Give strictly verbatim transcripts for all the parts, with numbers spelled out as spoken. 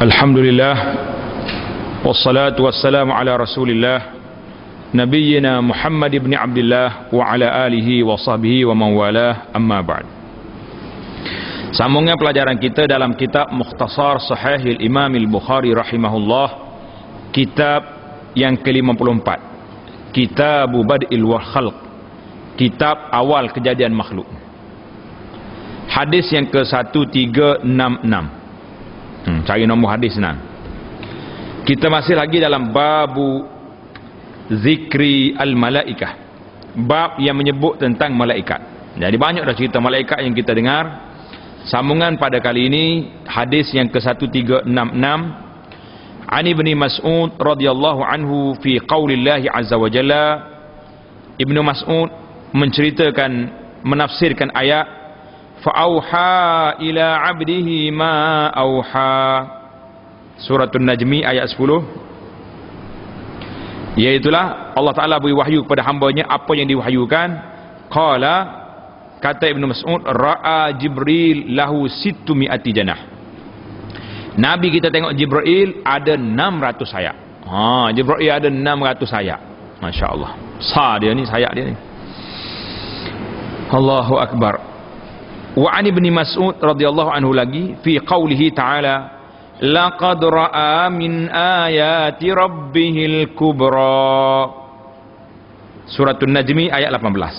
Alhamdulillah, wassalatu wassalamu ala rasulillah nabiyyina Muhammad ibn Abdullah wa ala alihi wa sahbihi wa mawalah, amma ba'd. Sambungnya pelajaran kita dalam kitab Mukhtasar Sahih Imam Al-Bukhari rahimahullah, kitab yang ke lima puluh empat, Kitab Bad'il Khalq, kitab awal kejadian makhluk. Hadis yang ke seribu tiga ratus enam puluh enam. Hmm, cari nombor hadis senang. Kita masih lagi dalam babu zikri al-malaikah, bab yang menyebut tentang malaikat. Jadi banyak dah cerita malaikat yang kita dengar. Sambungan pada kali ini hadis yang ke seribu tiga ratus enam puluh enam. An Ibni Mas'ud radhiyallahu anhu fi qaulillahi azza wa jalla. Ibnu Mas'ud menceritakan, menafsirkan ayat fa'auha ila 'abdihi ma auha, Suratul Najmi ayat sepuluh. Iaitulah Allah Ta'ala beri wahyu kepada hambanya apa yang diwahyukan. Qala, kata Ibnu Mas'ud, ra'a Jibril lahu sittu mi'ati janah. Nabi kita tengok Jibril ada enam ratus sayap. Ha, Jibril ada enam ratus sayap. Masya-Allah. Besar dia ni, sayap dia ni. Allahu akbar. Wa an Ibni Mas'ud radhiyallahu anhu lagi fi qaulihi ta'ala laqad ra'a min ayati rabbihil kubra, Suratul Najmi ayat lapan belas.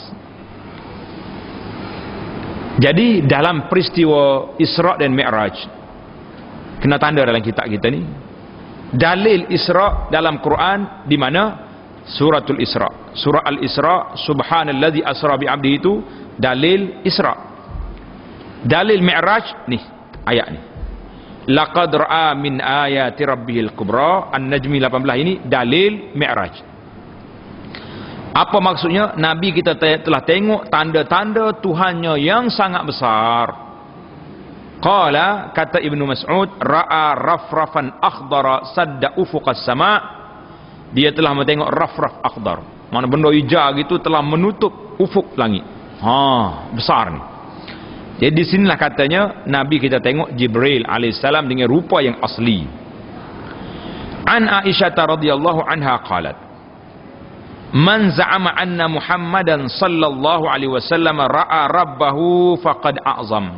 Jadi dalam peristiwa Isra' dan Mi'raj, kena tanda dalam kitab kita ni, dalil Isra' dalam Quran di mana? Suratul Isra', surah Al-Isra', subhanallazi asra bi 'abdihi, itu dalil Isra'. Dalil Mi'raj nih, ayat ni, laqad ra'a min ayati rabbihil kubra, An-Najmi lapan belas, ini dalil Mi'raj. Apa maksudnya? Nabi kita telah tengok tanda-tanda Tuhannya yang sangat besar. Qala, kata Ibnu Mas'ud, ra'a rafrafan akhdara sadda ufuqas sama', dia telah mentengok rafraf akhdar, mana benda hijau gitu telah menutup ufuk langit. Ha, besar ni. Jadi di sinilah katanya Nabi kita tengok Jibril alaihissalam dengan rupa yang asli. An Aisyah radhiyallahu anha qalat, man za'ama anna Muhammadan sallallahu alaihi wasallam ra'a rabbahu faqad a'zam.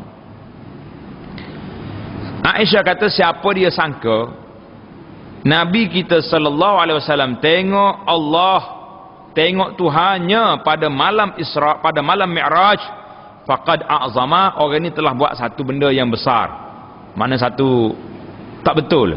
Aisyah kata, siapa dia sangka Nabi kita sallallahu alaihi wasallam tengok Allah, tengok Tuhannya pada malam Isra', pada malam Mi'raj, faqad a'zama, orang ni telah buat satu benda yang besar. Mana satu tak betul.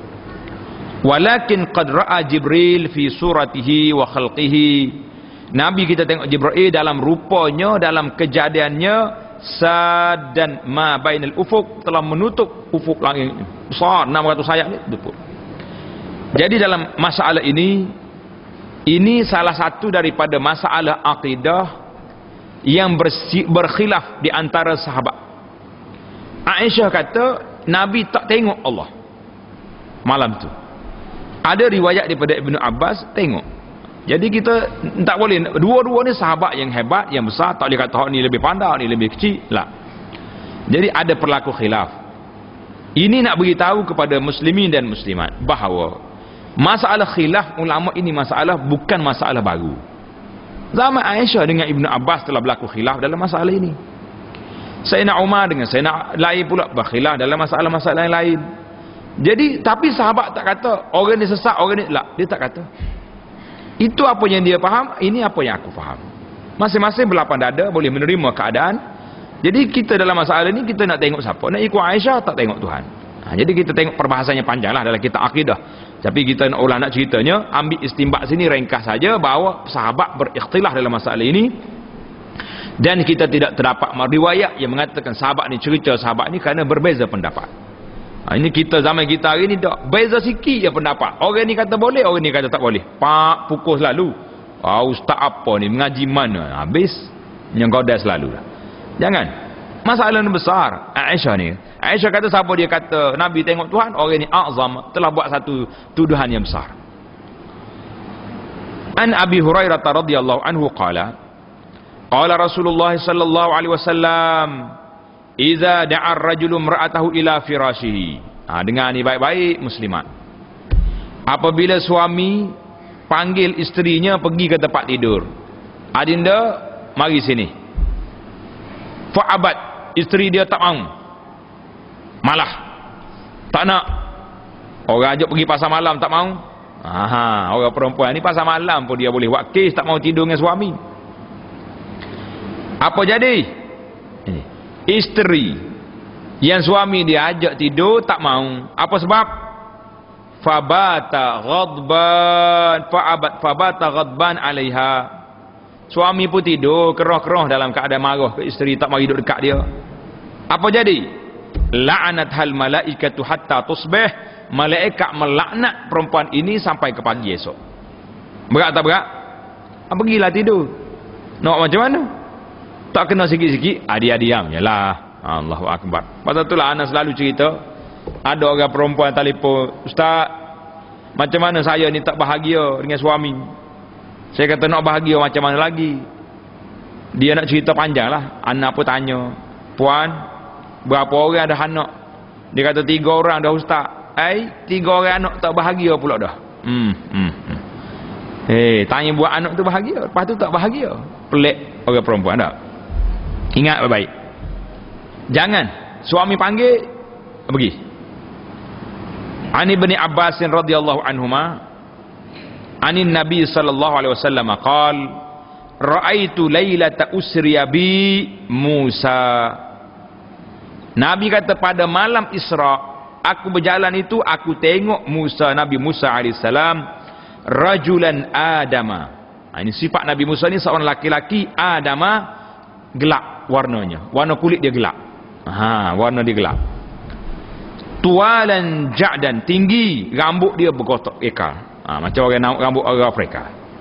Walakin qad ra'a Jibril fi suratihi wa khalqihi, Nabi kita tengok Jibril dalam rupanya, dalam kejadiannya, sadan ma bainal ufuk, telah menutup ufuk langit besar enam ratus sayap ni tutup. Jadi dalam masalah ini, ini salah satu daripada masalah akidah yang berkhilaf di antara sahabat. Aisyah kata Nabi tak tengok Allah malam tu. Ada riwayat daripada Ibnu Abbas tengok. Jadi kita tak boleh, dua-dua ni sahabat yang hebat, yang besar, tak boleh kata ni lebih pandai, ni lebih kecil lah. Jadi ada perlaku khilaf. Ini nak beritahu kepada muslimin dan muslimat bahawa masalah khilaf ulama ini masalah bukan masalah baru. Zaman Aisyah dengan Ibnu Abbas telah berlaku khilaf dalam masalah ini. Sayyidina Umar dengan Sayyidina lain pula berkhilaf dalam masalah-masalah yang lain. Jadi tapi sahabat tak kata orang ni sesat, orang ni lah, dia tak kata. Itu apa yang dia faham, ini apa yang aku faham. Masing-masing berlapang dada, boleh menerima keadaan. Jadi kita dalam masalah ini kita nak tengok siapa? Nak ikut Aisyah, tak tengok Tuhan. Ha, jadi kita tengok perbahasannya panjang lah dalam kitab akidah. Tapi kita nak ulang nak ceritanya, ambil istimbat sini ringkas saja bahawa sahabat berikhtilaf dalam masalah ini, dan kita tidak terdapat riwayat yang mengatakan sahabat ni cerita sahabat ni kerana berbeza pendapat. Ha, ini kita zaman kita hari ni tak beza sikit je pendapat. Orang ni kata boleh, orang ni kata tak boleh. Pak pukul selalu. Ah, ustaz apa ni mengaji mana? Habis yang godas selalu lah. Jangan. Masalah ni besar. Aisyah ni, Aisyah kata siapa dia kata Nabi tengok Tuhan, orang ni azam, telah buat satu tuduhan yang besar. An Abi Hurairah radhiyallahu anhu qala, qala Rasulullah sallallahu alaihi wasallam, idza da'a ar-rajulu imra'atahu ila firashihi, Ha, dengar ni baik-baik muslimat. Apabila suami panggil isterinya pergi ke tempat tidur, adinda mari sini, fa'abat, isteri dia tak mau, malah tak nak. Orang ajak pergi pasar malam tak mau. Aha, orang perempuan ni pasar malam pun dia boleh buat kes tak mau tidur dengan suami. Apa jadi? Isteri yang suami dia ajak tidur tak mau. Apa sebab? Fabata ghadban, fa'abat fabata ghadban 'alaiha. Suami pun tidur keroh-keroh dalam keadaan marah ke isteri, tak mari duduk dekat dia. Apa jadi? La'anat hal malaikatu hatta tusbih. Malaikat melaknat perempuan ini sampai ke pagi esok. Berat tak berat? Ah, pergilah tidur. Nak macam mana? Tak kena sikit-sikit, ah, dia diam jelah. Allahu akbar. Pasal itulah anak selalu cerita, ada orang perempuan telefon, "Ustaz, macam mana saya ni tak bahagia dengan suami?" Saya kata, "Nak bahagia macam mana lagi?" Dia nak cerita panjang lah. Anak pun tanya, "Puan, berapa orang ada anak?" Dia kata, "Tiga orang dah Ustaz." "Ai, tiga orang anak tak bahagia pula dah." Hmm, hmm, hmm. Eh, tanya buat anak tu bahagia, lepas tu tak bahagia. Pelik orang perempuan tak? Ingat baik-baik. Jangan suami panggil pergi. Ani bin Abbas radhiyallahu anhuma, anin Nabi sallallahu alaihi wasallam qaal, "Ra'aitu lailata usriya bi Musa." Nabi kata pada malam Isra, aku berjalan itu, aku tengok Musa, Nabi Musa alaihissalam, rajulan adama. Ha, ini sifat Nabi Musa ni seorang laki-laki adama, gelap warnanya, warna kulit dia gelap. Ha, warna dia gelap. Tualan ja'dan, tinggi, rambut dia berkotak ekar. Ha, macam orang rambut orang Afrika.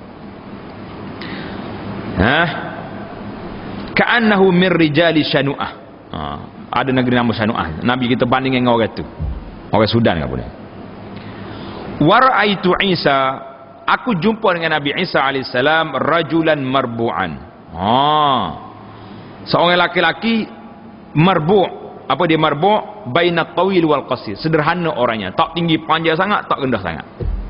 Ha, ka'annahu min rijali Shanu'ah. Ha, ada negeri nama Shanu'ah. Nabi kita banding dengan orang tu. Orang Sudan ke apa dia? Waraitu Isa, aku jumpa dengan Nabi Isa alaihissalam, rajulan marbu'an. Ha, seorang laki-laki marbu'. Apa dia marbu'? Bainat tawil wal qasir. Sederhana orangnya, tak tinggi panjang sangat, tak rendah sangat.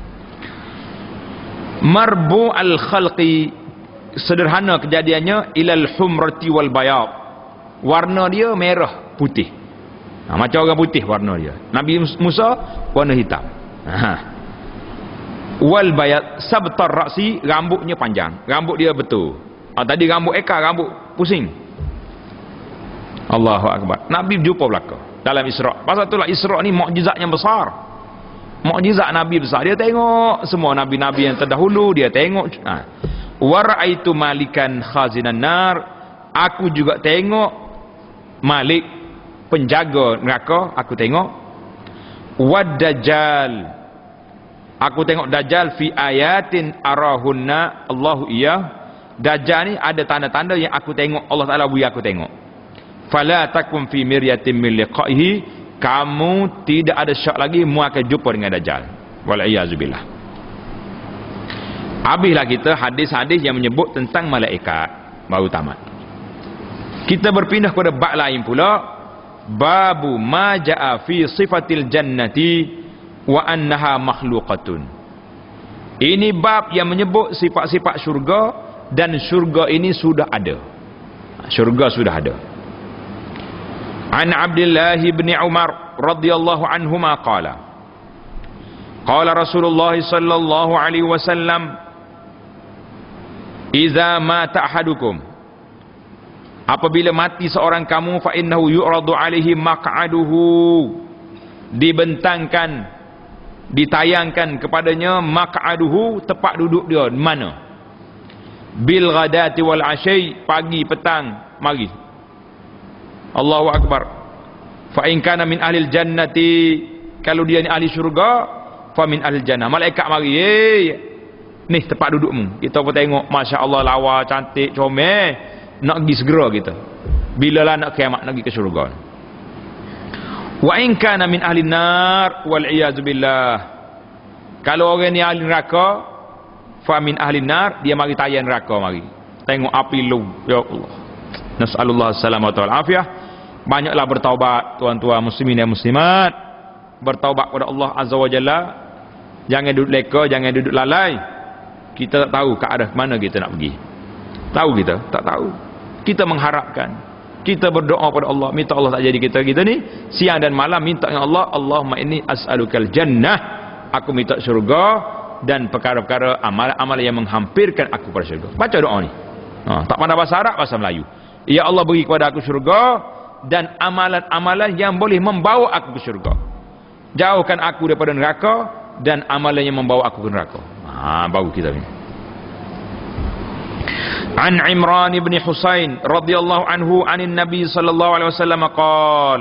Marbu' al khalqi, sederhana kejadiannya, ilal humrati wal bayad. Warna dia merah putih. Ha, macam orang putih warna dia. Nabi Musa warna hitam. Ha. Wal bayat sabtar ra'si, rambutnya panjang. Rambut dia betul. Ha, tadi rambut ekar, rambut pusing. Allahu akbar. Nabi jumpa belaka dalam Isra. Pasal itulah Isra ni mukjizat yang besar. Mukjizat Nabi besar. Dia tengok semua nabi-nabi yang terdahulu, dia tengok. Ha. Wa ra'aitu malikan khazinan nar. Aku juga tengok Malik, penjaga neraka, aku tengok. Wad dajjal, aku tengok Dajjal fi ayatin arahunna Allahu iya. Dajjal ni ada tanda-tanda yang aku tengok, Allah Taala beri aku tengok. Fala takum fi miryatin min liqaihi, kamu tidak ada syak lagi mu akan jumpa dengan Dajjal. Wal iyazubillah. Habislah kita hadis-hadis yang menyebut tentang malaikat, baru tamat. Kita berpindah kepada bab lain pula, babu ma jaa fi sifatil jannati wa annaha makhluqatun. Ini bab yang menyebut sifat-sifat syurga, dan syurga ini sudah ada. Syurga sudah ada. An Abdullah bin Umar radhiyallahu anhuma qala, qala Rasulullah sallallahu alaihi wasallam, "Idza mata ahadukum," apabila mati seorang kamu, fa innahu yu'radu alaihi maq'aduhu, dibentangkan, ditayangkan kepadanya maq'aduhu, tempat duduk dia mana, bil ghadati wal asyai, pagi petang mari. Allahu akbar. Fa in kana min ahlil jannati, kalau dia ni ahli syurga, fa min ahlil jannah, malaikat mari, eh ni tempat dudukmu. Kita pun tengok, masya-Allah, lawa, cantik, comel, nak pergi segera kita. Bila lah nak kiamat, nak pergi ke syurga. Wa in kana min ahli nar wal iyaz billah, kalau orang ni ahli neraka, fa min ahli nar, dia mari tayang neraka mari. Tengok api lu, ya Allah. Nasallallahu alaihi wasallam wa afiyah. Banyaklah bertaubat tuan-tuan muslimin dan muslimat. bertaubat kepada Allah Azza wa Jalla. Jangan duduk leka, jangan duduk lalai. Kita tak tahu ke arah mana kita nak pergi. Tahu kita? Tak tahu. Kita mengharapkan, kita berdoa pada Allah, minta Allah tak jadi kita kita ni siang dan malam minta dengan Allah, Allahumma inni as'alukal jannah, aku minta syurga dan perkara-perkara amal-amal yang menghampirkan aku pada syurga. Baca doa ni. Ha, tak pandai bahasa Arab, bahasa Melayu. Ya Allah, beri kepada aku syurga dan amalan-amalan yang boleh membawa aku ke syurga. Jauhkan aku daripada neraka dan amalan yang membawa aku ke neraka. Ha, baru kita ni. An Imran ibn Husain radhiyallahu anhu anin Nabi sallallahu alaihi wasallam qaal,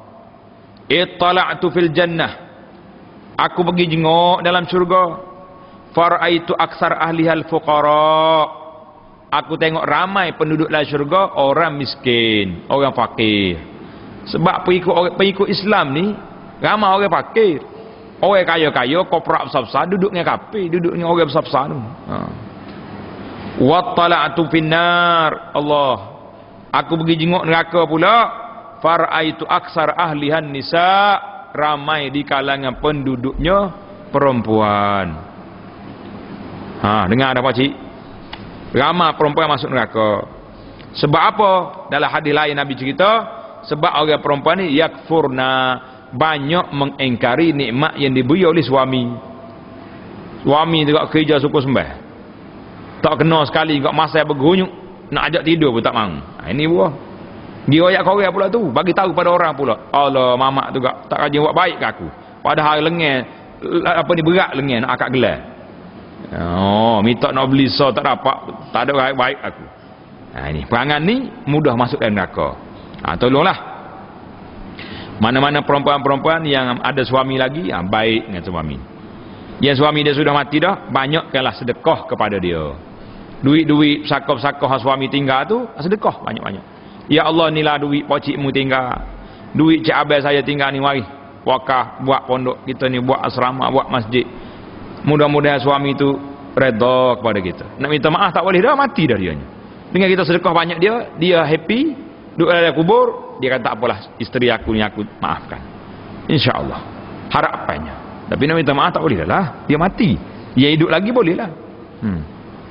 ittala'tu fil jannah, aku pergi jengok dalam syurga, faraitu aksar ahlihal fuqara, aku tengok ramai penduduk dalam syurga orang miskin, orang fakir. Sebab pengikut pengikut Islam ni ramai orang fakir, orang kaya-kaya, korporat besar-besar duduk dengan kafir, duduk dengan orang besar-besar tu. Ha. Wattala'tu finnar, Allah, aku pergi jengok neraka pula, faraitu aksar ahlihan nisa, ramai di kalangan penduduknya perempuan. Ha, dengar dah pakcik? Ramai perempuan masuk neraka. Sebab apa? Dalam hadis lain Nabi cerita, sebab orang perempuan ni yakfurna, banyak mengingkari nikmat yang diberi oleh suami. Suami tu kat kerja suku sembah, tak kena sekali kat masa bergunyuk, nak ajak tidur pun tak mahu. Ha, ini buah. Dia ayat korang pula tu, bagi tahu pada orang pula, Allah, mamak tu tak tak rajin buat baik ke aku. Padahal lengan apa ni berat lengan nak akak gelar. Oh, minta nak beli so tak dapat, tak ada baik baik aku. Ha, ini perangan ni mudah masuk dalam neraka. Ha, tolonglah. Mana-mana perempuan-perempuan yang ada suami lagi, ha, baik dengan suami. Yang suami dia sudah mati dah, banyakkanlah sedekah kepada dia. Duit-duit pesakah-pesakah suami tinggal tu, sedekah banyak-banyak. Ya Allah, inilah duit pocikmu tinggal, duit cik abang saya tinggal ni, mari wakaf buat pondok kita ni, buat asrama, buat masjid. Mudah-mudahan suami tu redha kepada kita. Nak minta maaf tak boleh dah, mati dah dia. Dengan kita sedekah banyak dia, dia happy, duduk dalam kubur, dia kata tak apalah, isteri aku ni aku maafkan, insya-Allah. Harapannya. Tapi nak minta maaf tak boleh dah lah, dia mati. Dia hidup lagi boleh lah. Hmm.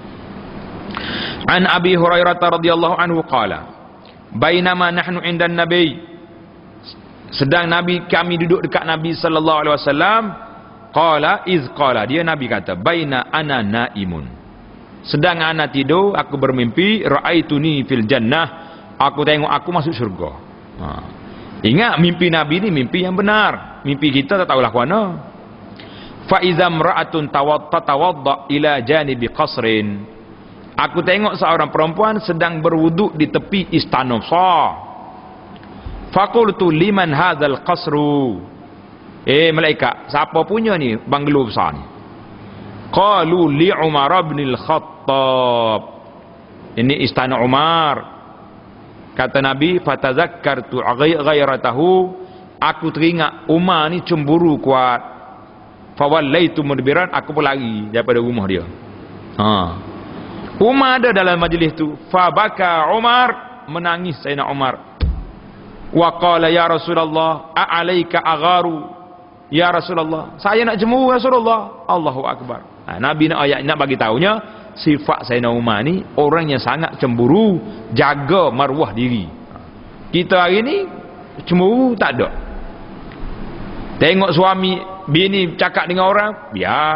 An Abi Hurairah radhiyallahu anhu qala, bainama nahnu indan nabi, sedang Nabi, kami duduk dekat Nabi sallallahu alaihi wasallam, qala iz qala, dia Nabi kata, baina ana naimun, sedang ana tidur, aku bermimpi, raaituni fil jannah, aku tengok aku masuk syurga. Ha. Ingat mimpi Nabi ni mimpi yang benar, mimpi kita tak tahulah kuana. Fa iza imra'atun tawadda ila janibi qasrin, aku tengok seorang perempuan sedang berwuduk di tepi istana besar. Faqultu liman hadzal qasru, eh malaikat, siapa punya ni banglo besar ni? Qalu li Umar bin al-Khattab, ini istana Umar. Kata Nabi, fatazakkartu ghairatahu, aku teringat Umar ni cemburu kuat. Fawallaitu mudbiran, aku pun lari daripada rumah dia. Ha. Umar ada dalam majlis tu. Fabaka Umar, menangis Sayyidina Umar. Wa qala ya Rasulullah, a'alaika agharu. Ya Rasulullah, saya nak cemburu Rasulullah. Allahu akbar. Ha, Nabi nak ayat nak bagi tahunya sifat Sayyidina Umar ni orang yang sangat cemburu, jaga maruah diri. Kita hari ni cemburu tak ada. Tengok suami bini cakap dengan orang, biar.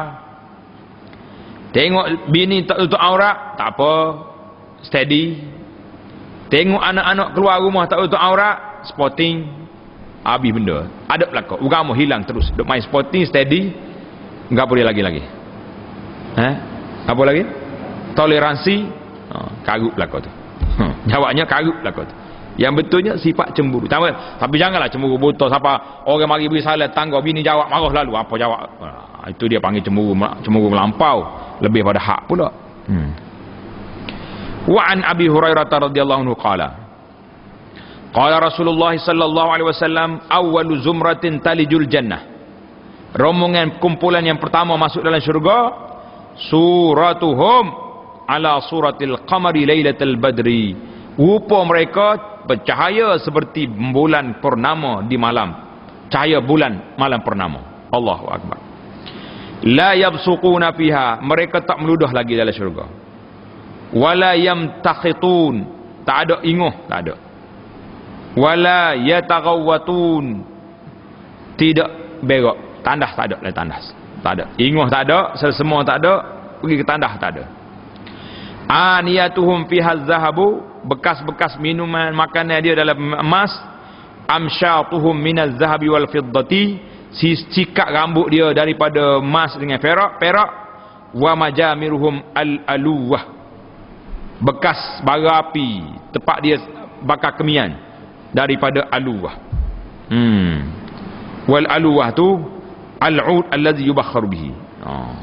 Tengok bini tak tutup aurat, tak apa, steady. Tengok anak-anak keluar rumah tak tutup aurat, sporting, habis benda. Ada belakang, agama hilang terus. Duk main sporting, steady, enggak boleh lagi-lagi. Eh? Apa lagi? Toleransi, ha, karut belakang tu. Jawabnya karut belakang tu. Yang betulnya sifat cemburu. Tapi janganlah cemburu buta. Siapa orang mari beri salam tangga, bini jawab marah lalu, apa jawab? Ha, itu dia panggil cemburu, cemburu melampau, lebih pada hak pula. Hmm. Wa an Abi Hurairah radhiyallahu anhu qala, qala Rasulullah sallallahu alaihi wasallam, awwalu zumratin talijul jannah, rombongan kumpulan yang pertama masuk dalam syurga, suratuhum ala suratil qamari lailatul badri, rupa mereka bercahaya seperti bulan purnama di malam cahaya bulan malam purnama. Allahu akbar. La yabsuquna fiha, mereka tak meludah lagi dalam syurga. Wala yamtakhitun, tak ada inguh, tak ada. Wala yataghawwatun, tidak berak, tandas tak ada, lain tandas tak ada, inguh tak ada, semua tak ada, pergi ke tandas tak ada. Aniyatuhum fiha zahabu, bekas-bekas minuman makanan dia dalam emas. Amsyatuhum minaz zahabi wal fiddati, sikat rambut dia daripada emas dengan perak, perak. Wa majamiruhum al-aluwah, bekas bara api tempat dia bakar kemian daripada aluwah. Hmm. Wal aluwah tu al-ud allazi yubakhkharu bihi. Oh.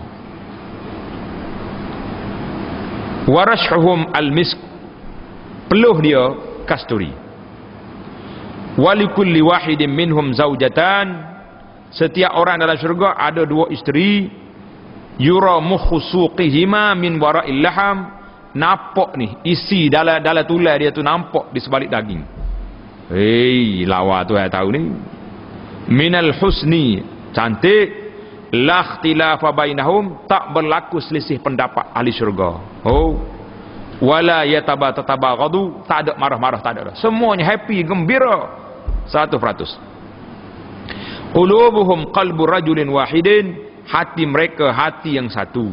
Wa rashhuhum al-misk, peluh dia kasturi. Wa likulli wahidin minhum zaujatan, setiap orang dalam syurga ada dua isteri. Yura mukhusuqihima min wara'il laham, nampak ni isi dalam dalam tulai dia tu nampak di sebalik daging. Hei, lawa tu saya tahu ni. Minal husni, cantik. La ikhtilafa bainahum, tak berlaku selisih pendapat ahli syurga. Oh. Wala yataba tatabaghadu, tak ada marah-marah, tak ada. Semuanya happy, gembira. seratus peratus. Qulubuhum qalbu rajulin wahidin, hati mereka hati yang satu.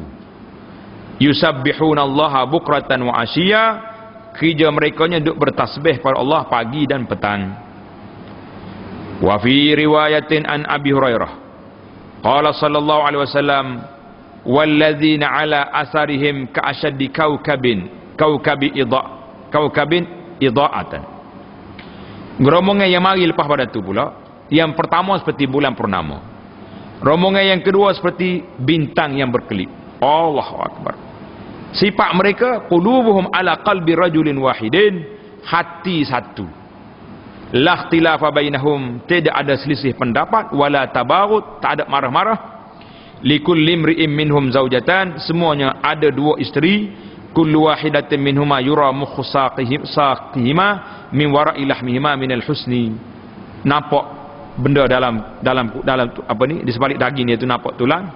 Yusabbihuna Allaha bukratan wa asyiya, kerja merekanya duk bertasbih pada Allah pagi dan petang. Wa fi riwayatin an Abi Hurairah qala sallallahu alaihi wasallam, walladzina ala asarihim ka ashaddi kaukabin kaukabi idha kaukabin idha'atan. Rombongan yang mari lepas pada tu pula, yang pertama seperti bulan purnama, rombongan yang kedua seperti bintang yang berkelip. Allahu akbar. Sifat mereka qulubuhum ala qalbi rajulin wahidin, hati satu. La ikhtilafa bainahum, tidak ada selisih pendapat. Wala tabaghut, tak ada marah-marah. Likulli imri'in minhum zaujatan, semuanya ada dua isteri. Kullu wahidatin minhuma yura mukhsaqihima min wara'i lahmihima minal husni, nampak benda dalam dalam dalam apa ni, di sebalik daging dia tu nampak tulang.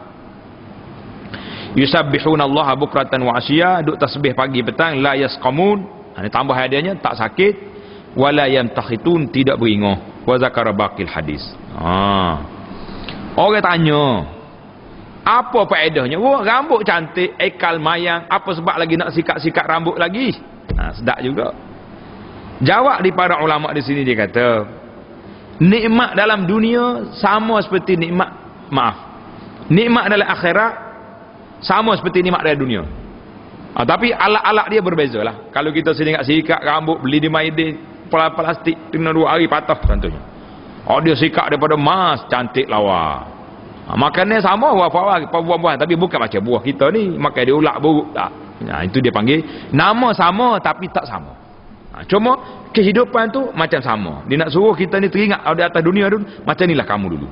Yusabbihuna Allaha bukratan wa asyiya, duk tasbih pagi petang. La yasqamun, ini tambah hadiahnya, tak sakit. Wala yamtakhitun, tidak beringoh. Wa zakara baqil hadis. Ha. Orang tanya, apa faedahnya? Wah, rambut cantik, ekal mayang, apa sebab lagi nak sikat-sikat rambut lagi? Ha, sedap juga. Jawab di para ulama di sini, dia kata, nikmat dalam dunia sama seperti nikmat, maaf, nikmat dalam akhirat sama seperti nikmat dalam dunia. Ha, tapi alat-alat dia berbeza lah. Kalau kita sini nak sikat rambut, beli di Maidin, plastik, tinggal dua hari patah contohnya. Oh, dia sikat daripada emas, cantik lawa. Ha, makannya sama buah-buahan, tapi bukan macam buah kita ni makan dia ulak buruk tak. Ha, itu dia panggil nama sama tapi tak sama. Ha, cuma kehidupan tu macam sama. Dia nak suruh kita ni teringat di atas dunia dulu, macam inilah kamu dulu.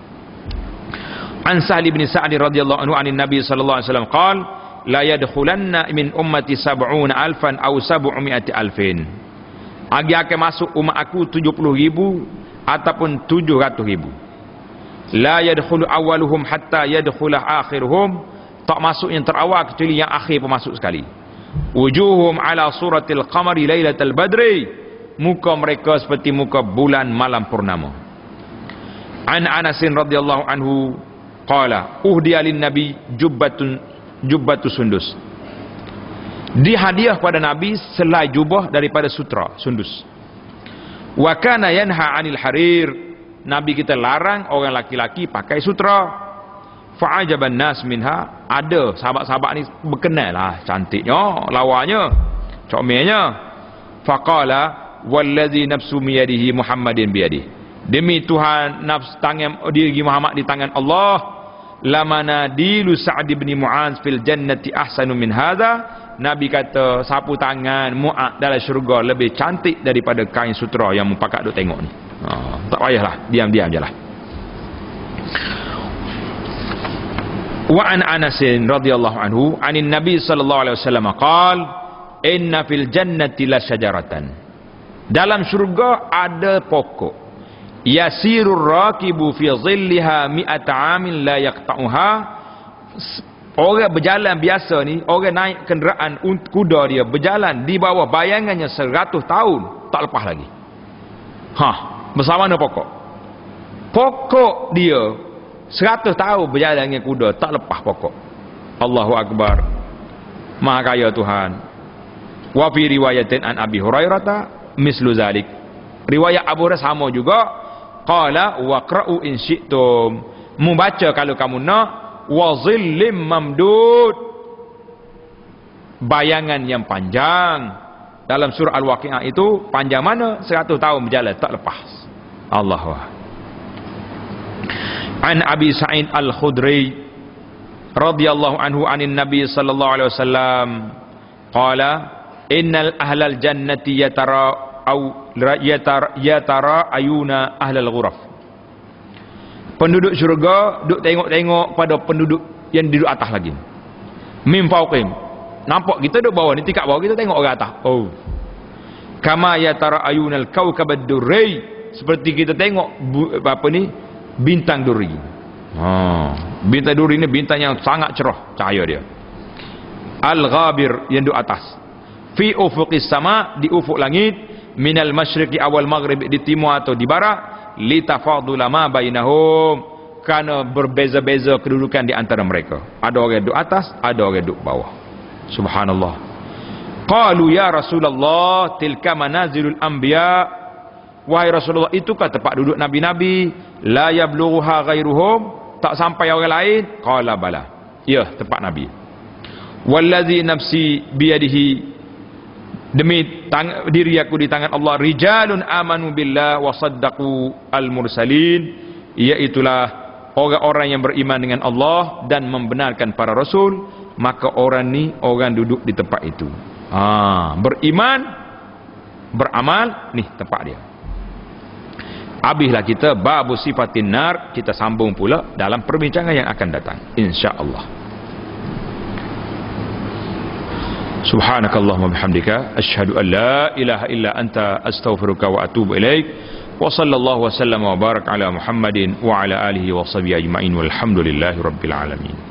An Sahli bin Sa'd radhiyallahu anhu anin Nabi sallallahu alaihi wasallam qala, la yadkhulanna min ummati sab'una alfan aw sab'umi'ati alfin. Agi akan masuk umat aku tujuh puluh ribu ataupun tujuh ratus ribu. La yadkhulu awaluhum hatta yadkhula akhiruhum, tak masuk yang terawal kecuali yang akhir pun masuk sekali. Wujuhum ala suratil qamari lailatal badri, muka mereka seperti muka bulan malam purnama. An Anas radhiyallahu anhu qala uhdiya lin nabi jubbatun jubbatu sundus, dihadiah pada Nabi selai jubah daripada sutra sundus. Wa kana yanha 'anil harir, Nabi kita larang orang laki-laki pakai sutra. Fa'ajaban nas minha, ada sahabat-sahabat ni berkenal lah cantiknya, lawanya, comelnya. Faqala wallazi nafsu biyadihi Muhammadin biyadihi, demi Tuhan nafs tangan diri Muhammad di tangan Allah, lamana dilu Sa'd bin Mu'adz fil jannati ahsanu min hadza. Nabi kata sapu tangan Mu'adz dalam syurga lebih cantik daripada kain sutra yang mupakat duk tengok ni. Ha, tak payahlah, diam-diam jelah. Wa an Anas radhiyallahu anhu anin Nabi sallallahu alaihi wasallam qala inna fil jannati la syajaratan, dalam syurga ada pokok, yasirur rakibu fi dhilliha mi'ata amin la yaqta'uha. Orang berjalan biasa ni, orang naik kenderaan kuda dia berjalan di bawah bayangannya seratus tahun tak lepas lagi. Ha, bersama mana pokok? Pokok dia seratus tahun berjalan dengan kuda tak lepas pokok. Allahu akbar. Maha kaya Tuhan. Wa fi riwayatin an Abi Hurairah mislu zalik. Riwayat Abu Hurairah sama juga. Qala waqra'u in syi'tum. Membaca kalau kamu nak. Wa zillim mamdud, bayangan yang panjang. Dalam surah Al-Waqi'ah itu panjang mana? seratus tahun berjalan tak lepas. Allahu akbar. An Abi Sa'id Al-Khudri radhiyallahu anhu anin Nabi sallallahu alaihi wasallam qala innal ahlal jannati yatara au yatara yatara ayuna ahlal ghuraf. Penduduk syurga duk tengok-tengok pada penduduk yang duduk atas lagi. Mim fauqim. Nampak kita duduk bawah ni, tingkat bawah kita tengok orang atas. Oh. Kama yatara ayunal kaukabad durri, seperti kita tengok apa ni bintang duri. Ha, bintang duri ni bintang yang sangat cerah cahaya dia. Al-ghabir yang duduk atas. Fi ufuqis sama, di ufuk langit, minal masyriqi awal maghrib, di timur atau di barat. Litafadula ma bainahum, karena berbeza-beza kedudukan di antara mereka. Ada orang duduk atas, ada orang duduk bawah. Subhanallah. Qalu ya Rasulullah tilka manazilul anbiya. Wahai Rasulullah, itukah tempat duduk nabi-nabi? La yablughuha ghairuhum, tak sampai orang lain? Qala bala. Ya, tempat nabi. Wallazi nafsi biyadihi, demi tang, diri aku di tangan Allah, rijalun amanu billah wa saddaqu al-mursalin, iaitulah orang-orang yang beriman dengan Allah dan membenarkan para rasul. Maka orang ni orang duduk di tempat itu. Ha, beriman, beramal, ni tempat dia. Habislah kita babu sifatin nar, kita sambung pula dalam perbincangan yang akan datang insya-Allah. Subhanakallahumma bihamdika asyhadu an la ilaha illa anta astaghfiruka wa atubu ilaik. Wa sallallahu wa sallama wa baraka ala Muhammadin wa ala alihi wa sahbihi ajma'in walhamdulillahi rabbil alamin.